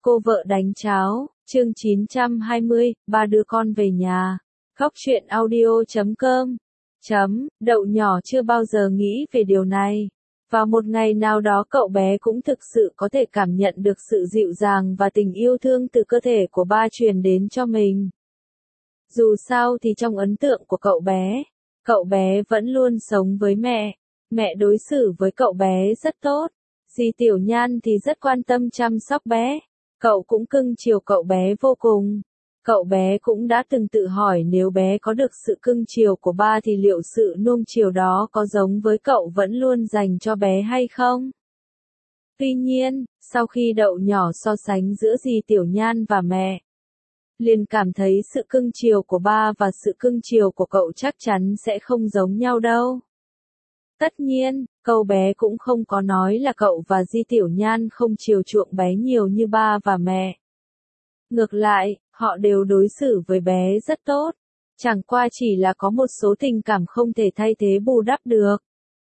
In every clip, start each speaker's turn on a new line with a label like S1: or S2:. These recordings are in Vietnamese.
S1: Cô vợ đánh cháo, chương 920, ba đứa con về nhà. Góc truyện audio.com. Đậu nhỏ chưa bao giờ nghĩ về điều này. Vào một ngày nào đó cậu bé cũng thực sự có thể cảm nhận được sự dịu dàng và tình yêu thương từ cơ thể của ba truyền đến cho mình. Dù sao thì trong ấn tượng của cậu bé vẫn luôn sống với mẹ. Mẹ đối xử với cậu bé rất tốt. Dì Tiểu Nhan thì rất quan tâm chăm sóc bé. Cậu cũng cưng chiều cậu bé vô cùng. Cậu bé cũng đã từng tự hỏi nếu bé có được sự cưng chiều của ba thì liệu sự nuông chiều đó có giống với cậu vẫn luôn dành cho bé hay không? Tuy nhiên, sau khi đậu nhỏ so sánh giữa dì Tiểu Nhan và mẹ, liền cảm thấy sự cưng chiều của ba và sự cưng chiều của cậu chắc chắn sẽ không giống nhau đâu. Tất nhiên, cậu bé cũng không có nói là cậu và Di Tiểu Nhan không chiều chuộng bé nhiều như ba và mẹ. Ngược lại, họ đều đối xử với bé rất tốt. Chẳng qua chỉ là có một số tình cảm không thể thay thế bù đắp được.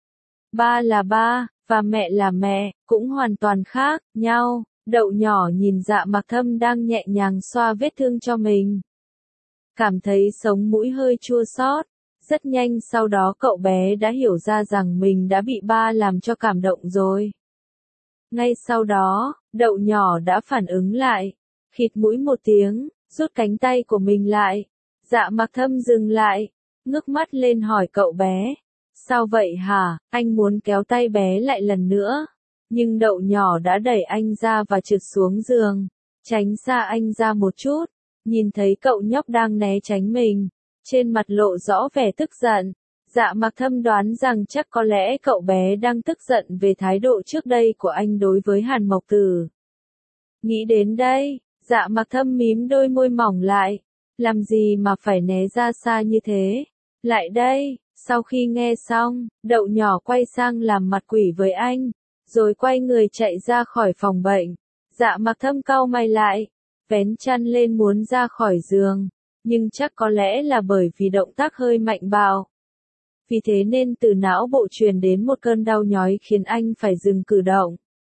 S1: Ba là ba, và mẹ là mẹ, cũng hoàn toàn khác nhau. Đậu nhỏ nhìn Dạ Mặc Thâm đang nhẹ nhàng xoa vết thương cho mình. Cảm thấy sống mũi hơi chua xót. Rất nhanh sau đó cậu bé đã hiểu ra rằng mình đã bị ba làm cho cảm động rồi. Ngay sau đó, đậu nhỏ đã phản ứng lại. Khịt mũi một tiếng, rút cánh tay của mình lại. Dạ Mặc Thâm dừng lại, ngước mắt lên hỏi cậu bé. Sao vậy hả, anh muốn kéo tay bé lại lần nữa. Nhưng đậu nhỏ đã đẩy anh ra và trượt xuống giường. Tránh xa anh ra một chút. Nhìn thấy cậu nhóc đang né tránh mình. Trên mặt lộ rõ vẻ tức giận. Dạ Mặc Thâm đoán rằng chắc có lẽ cậu bé đang tức giận về thái độ trước đây của anh đối với Hàn Mộc Tử. Nghĩ đến đây, Dạ Mặc Thâm mím đôi môi mỏng lại. Làm gì mà phải né ra xa như thế? Lại đây, sau khi nghe xong, đậu nhỏ quay sang làm mặt quỷ với anh, rồi quay người chạy ra khỏi phòng bệnh. Dạ Mặc Thâm cau mày lại, vén chăn lên muốn ra khỏi giường. Nhưng chắc có lẽ là bởi vì động tác hơi mạnh bạo. Vì thế nên từ não bộ truyền đến một cơn đau nhói khiến anh phải dừng cử động.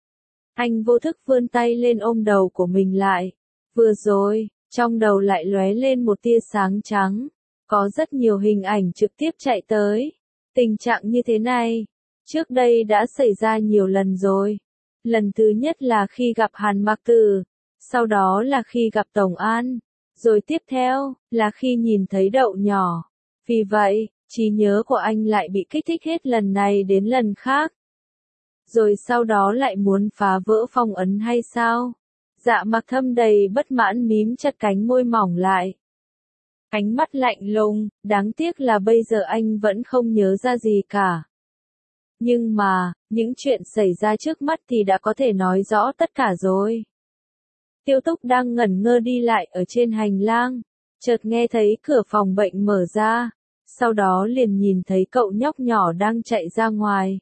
S1: Anh vô thức vươn tay lên ôm đầu của mình lại. Vừa rồi, trong đầu lại lóe lên một tia sáng trắng. Có rất nhiều hình ảnh trực tiếp chạy tới. Tình trạng như thế này, trước đây đã xảy ra nhiều lần rồi. Lần thứ nhất là khi gặp Hàn Mặc Tử, sau đó là khi gặp Tổng An. Rồi tiếp theo, là khi nhìn thấy đậu nhỏ. Vì vậy, trí nhớ của anh lại bị kích thích hết lần này đến lần khác. Rồi sau đó lại muốn phá vỡ phong ấn hay sao? Dạ Mặc Thâm đầy bất mãn mím chặt cánh môi mỏng lại. Ánh mắt lạnh lùng, đáng tiếc là bây giờ anh vẫn không nhớ ra gì cả. Nhưng mà, những chuyện xảy ra trước mắt thì đã có thể nói rõ tất cả rồi. Tiêu Túc đang ngẩn ngơ đi lại ở trên hành lang, chợt nghe thấy cửa phòng bệnh mở ra, sau đó liền nhìn thấy cậu nhóc nhỏ đang chạy ra ngoài.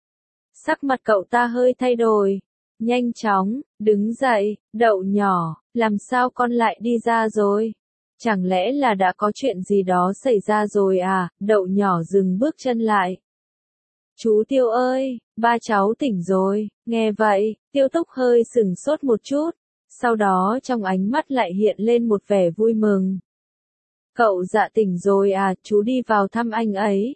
S1: Sắc mặt cậu ta hơi thay đổi, nhanh chóng, đứng dậy, đậu nhỏ, làm sao con lại đi ra rồi? Chẳng lẽ là đã có chuyện gì đó xảy ra rồi à? Đậu nhỏ dừng bước chân lại. Chú Tiêu ơi, ba cháu tỉnh rồi. Nghe vậy, Tiêu Túc hơi sửng sốt một chút. Sau đó trong ánh mắt lại hiện lên một vẻ vui mừng. Cậu Dạ tỉnh rồi à, chú đi vào thăm anh ấy.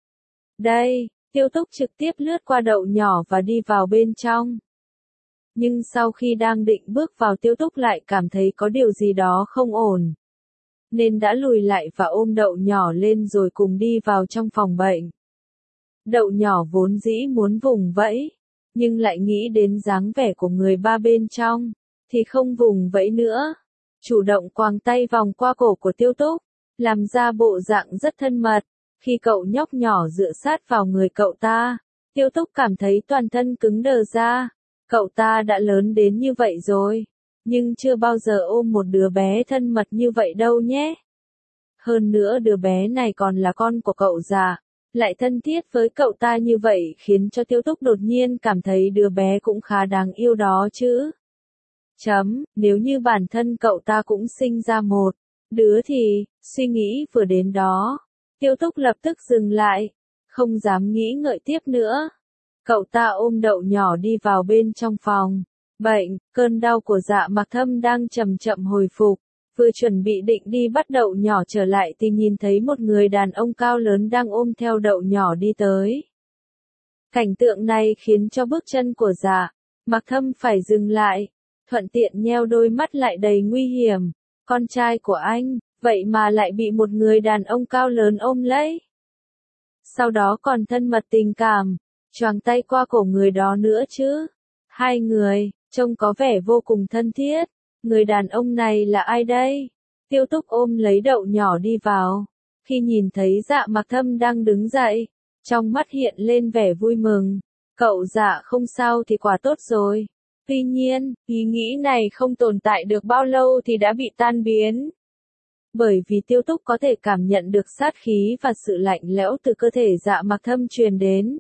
S1: Đây, Tiêu Túc trực tiếp lướt qua đậu nhỏ và đi vào bên trong. Nhưng sau khi đang định bước vào Tiêu Túc lại cảm thấy có điều gì đó không ổn. Nên đã lùi lại và ôm đậu nhỏ lên rồi cùng đi vào trong phòng bệnh. Đậu nhỏ vốn dĩ muốn vùng vẫy, nhưng lại nghĩ đến dáng vẻ của người ba bên trong. Thì không vùng vẫy nữa. Chủ động quàng tay vòng qua cổ của Tiêu Túc, làm ra bộ dạng rất thân mật. Khi cậu nhóc nhỏ dựa sát vào người cậu ta, Tiêu Túc cảm thấy toàn thân cứng đờ ra. Cậu ta đã lớn đến như vậy rồi, nhưng chưa bao giờ ôm một đứa bé thân mật như vậy đâu nhé. Hơn nữa đứa bé này còn là con của cậu già, lại thân thiết với cậu ta như vậy khiến cho Tiêu Túc đột nhiên cảm thấy đứa bé cũng khá đáng yêu đó chứ. Nếu như bản thân cậu ta cũng sinh ra một đứa thì, suy nghĩ vừa đến đó, Tiêu Túc lập tức dừng lại, không dám nghĩ ngợi tiếp nữa. Cậu ta ôm đậu nhỏ đi vào bên trong phòng, bệnh, cơn đau của Dạ Mặc Thâm đang chậm chậm hồi phục. Vừa chuẩn bị định đi bắt đậu nhỏ trở lại thì nhìn thấy một người đàn ông cao lớn đang ôm theo đậu nhỏ đi tới. Cảnh tượng này khiến cho bước chân của Dạ Mặc Thâm phải dừng lại, thuận tiện nheo đôi mắt lại đầy nguy hiểm. Con trai của anh, vậy mà lại bị một người đàn ông cao lớn ôm lấy. Sau đó còn thân mật tình cảm, choàng tay qua cổ người đó nữa chứ. Hai người, trông có vẻ vô cùng thân thiết. Người đàn ông này là ai đây? Tiêu Túc ôm lấy đậu nhỏ đi vào. Khi nhìn thấy Dạ Mặc Thâm đang đứng dậy, trong mắt hiện lên vẻ vui mừng. Cậu Dạ không sao thì quả tốt rồi. Tuy nhiên, ý nghĩ này không tồn tại được bao lâu thì đã bị tan biến. Bởi vì Tiêu Túc có thể cảm nhận được sát khí và sự lạnh lẽo từ cơ thể Dạ Mặc Thâm truyền đến.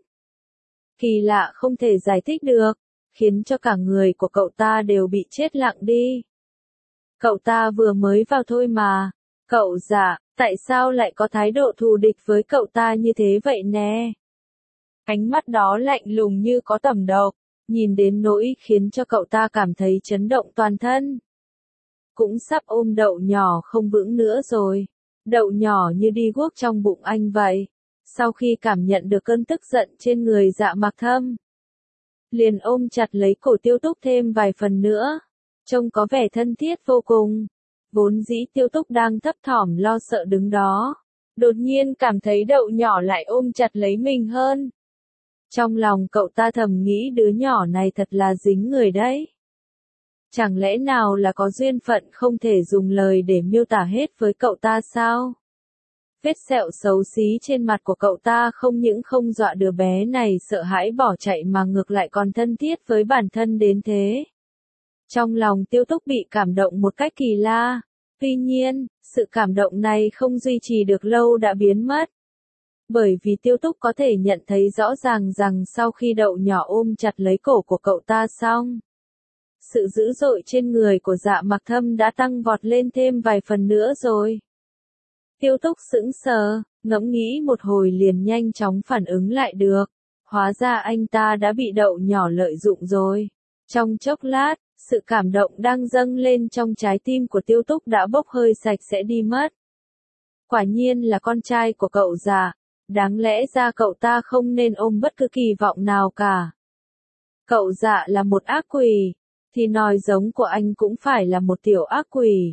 S1: Kỳ lạ không thể giải thích được, khiến cho cả người của cậu ta đều bị chết lặng đi. Cậu ta vừa mới vào thôi mà. Cậu Dạ, tại sao lại có thái độ thù địch với cậu ta như thế vậy nè? Ánh mắt đó lạnh lùng như có tẩm độc, nhìn đến nỗi khiến cho cậu ta cảm thấy chấn động toàn thân. Cũng sắp ôm đậu nhỏ không vững nữa rồi. Đậu nhỏ như đi guốc trong bụng anh vậy. Sau khi cảm nhận được cơn tức giận trên người Dạ Mặc Thâm, liền ôm chặt lấy cổ Tiêu Túc thêm vài phần nữa. Trông có vẻ thân thiết vô cùng. Vốn dĩ Tiêu Túc đang thấp thỏm lo sợ đứng đó. Đột nhiên cảm thấy đậu nhỏ lại ôm chặt lấy mình hơn. Trong lòng cậu ta thầm nghĩ đứa nhỏ này thật là dính người đấy. Chẳng lẽ nào là có duyên phận không thể dùng lời để miêu tả hết với cậu ta sao? Vết sẹo xấu xí trên mặt của cậu ta không những không dọa đứa bé này sợ hãi bỏ chạy mà ngược lại còn thân thiết với bản thân đến thế. Trong lòng Tiêu Túc bị cảm động một cách kỳ lạ. Tuy nhiên, sự cảm động này không duy trì được lâu đã biến mất. Bởi vì Tiêu Túc có thể nhận thấy rõ ràng rằng sau khi đậu nhỏ ôm chặt lấy cổ của cậu ta xong, sự dữ dội trên người của Dạ Mặc Thâm đã tăng vọt lên thêm vài phần nữa rồi. Tiêu Túc sững sờ, ngẫm nghĩ một hồi liền nhanh chóng phản ứng lại được. Hóa ra anh ta đã bị đậu nhỏ lợi dụng rồi. Trong chốc lát, sự cảm động đang dâng lên trong trái tim của Tiêu Túc đã bốc hơi sạch sẽ đi mất. Quả nhiên là con trai của cậu Dạ. Đáng lẽ ra cậu ta không nên ôm bất cứ kỳ vọng nào cả. Cậu Dạ là một ác quỷ, thì nói giống của anh cũng phải là một tiểu ác quỷ.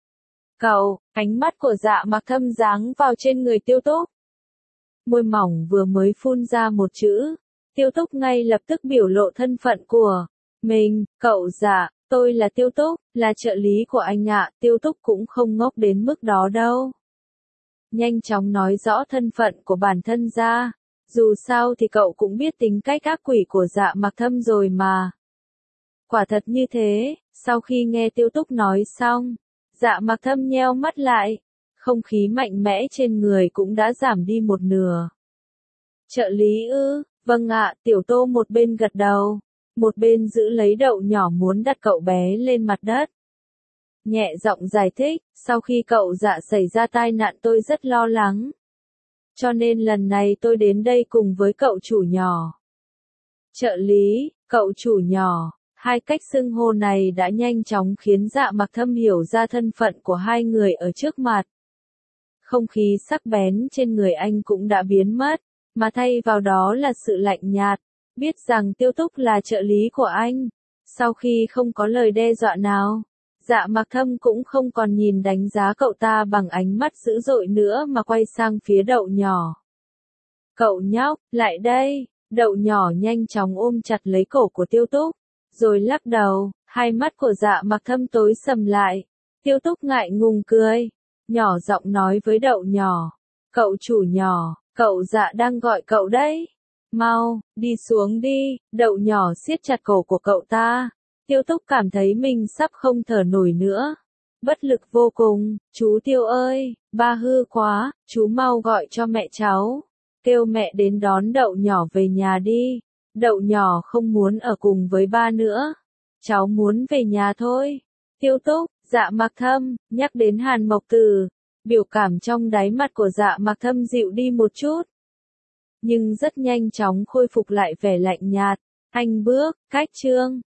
S1: Cậu, ánh mắt của Dạ Mặc Thâm giáng vào trên người Tiêu Túc. Môi mỏng vừa mới phun ra một chữ, Tiêu Túc ngay lập tức biểu lộ thân phận của mình. Cậu Dạ, tôi là Tiêu Túc, là trợ lý của anh ạ. Tiêu Túc cũng không ngốc đến mức đó đâu. Nhanh chóng nói rõ thân phận của bản thân ra. Dù sao thì cậu cũng biết tính cách ác quỷ của Dạ Mặc Thâm rồi mà. Quả thật như thế, sau khi nghe Tiêu Túc nói xong, Dạ Mặc Thâm nheo mắt lại, không khí mạnh mẽ trên người cũng đã giảm đi một nửa. Trợ lý ư, vâng ạ, Tiểu Tô một bên gật đầu, một bên giữ lấy đậu nhỏ muốn đặt cậu bé lên mặt đất. Nhẹ giọng giải thích, sau khi cậu Dạ xảy ra tai nạn tôi rất lo lắng. Cho nên lần này tôi đến đây cùng với cậu chủ nhỏ. Trợ lý, cậu chủ nhỏ. Hai cách xưng hô này đã nhanh chóng khiến Dạ Mặc Thâm hiểu ra thân phận của hai người ở trước mặt. Không khí sắc bén trên người anh cũng đã biến mất, mà thay vào đó là sự lạnh nhạt, biết rằng Tiêu Túc là trợ lý của anh. Sau khi không có lời đe dọa nào, Dạ Mặc Thâm cũng không còn nhìn đánh giá cậu ta bằng ánh mắt dữ dội nữa mà quay sang phía đậu nhỏ. Cậu nhóc, lại đây, đậu nhỏ nhanh chóng ôm chặt lấy cổ của Tiêu Túc. Rồi lắc đầu, hai mắt của Dạ Mặc Thâm tối sầm lại. Tiêu Túc ngại ngùng cười, nhỏ giọng nói với đậu nhỏ. Cậu chủ nhỏ, cậu Dạ đang gọi cậu đấy. Mau, đi xuống đi, đậu nhỏ siết chặt cổ của cậu ta. Tiêu Túc cảm thấy mình sắp không thở nổi nữa. Bất lực vô cùng, chú Tiêu ơi, ba hư quá, chú mau gọi cho mẹ cháu. Kêu mẹ đến đón đậu nhỏ về nhà đi. Đậu nhỏ không muốn ở cùng với ba nữa. Cháu muốn về nhà thôi. Tiêu Túc, Dạ Mặc Thâm, nhắc đến Hàn Mộc Tử. Biểu cảm trong đáy mắt của Dạ Mặc Thâm dịu đi một chút. Nhưng rất nhanh chóng khôi phục lại vẻ lạnh nhạt. Anh bước, cách chương.